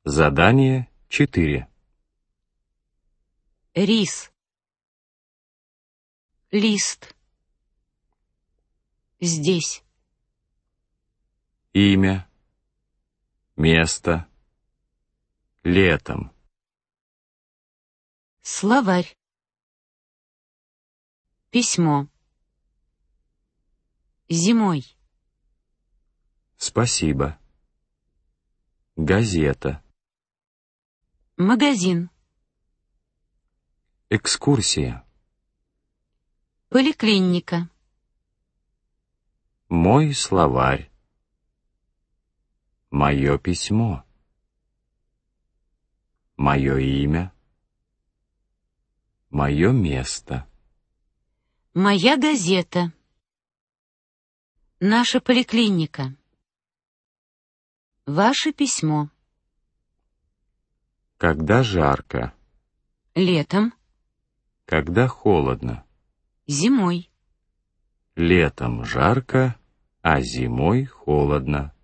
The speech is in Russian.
Задание 4. Рис. Лист. Здесь. Имя. Место. Летом. Словарь. Письмо. Зимой. Спасибо. Газета. Магазин. Экскурсия. Поликлиника. Мой словарь. Мое письмо. Мое имя. Мое место. Моя газета. Наша поликлиника. Ваше письмо. Когда жарко. Летом. Когда холодно. Зимой. Летом жарко, а зимой холодно.